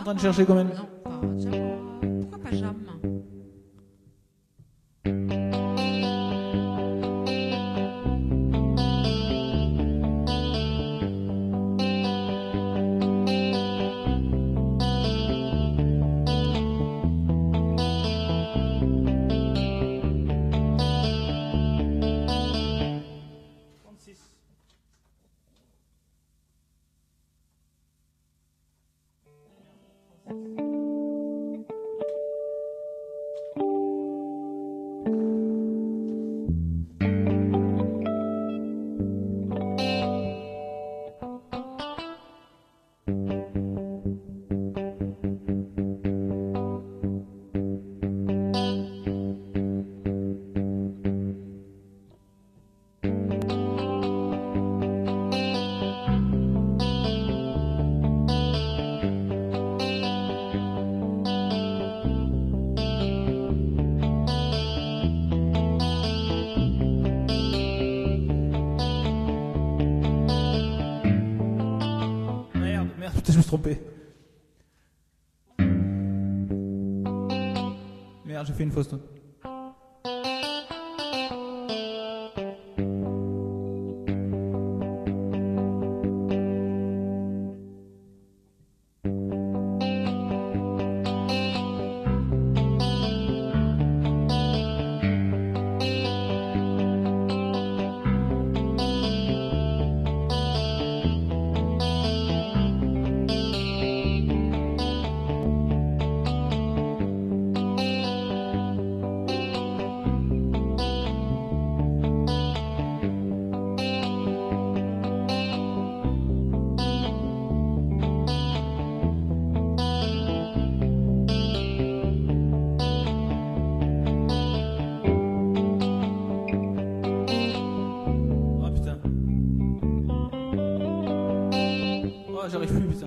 en train de chercher combien? Non, pas jam. Pourquoi pas jam? Merde, putain, je me suis trompé. Merde, j'ai fait une fausse note. J'arrive plus, putain.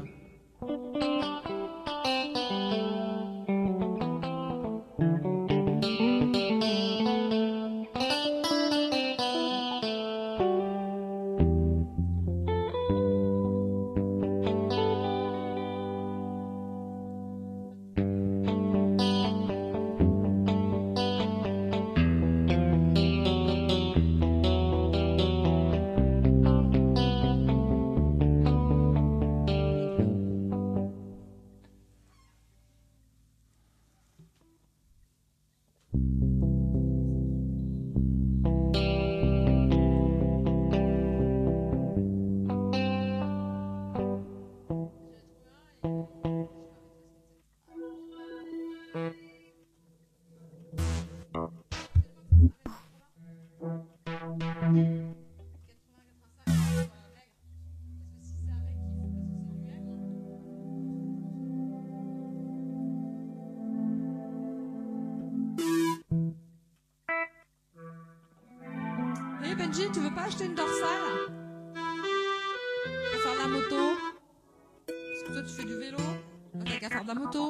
Hé Benji, tu veux pas acheter une dorsale pour faire de la moto? Parce que toi tu fais du vélo, bah, t'as qu'à faire de la moto.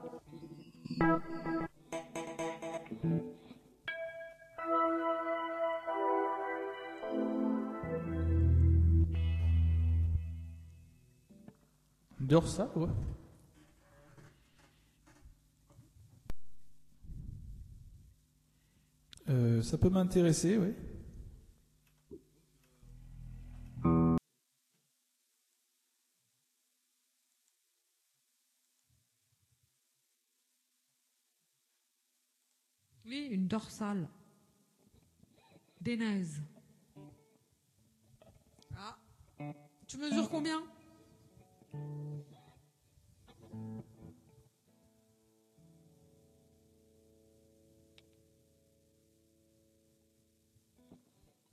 Dorsale, ouais. Ça peut m'intéresser, oui. Oui, une dorsale. Des naises. Ah. Tu mesures combien?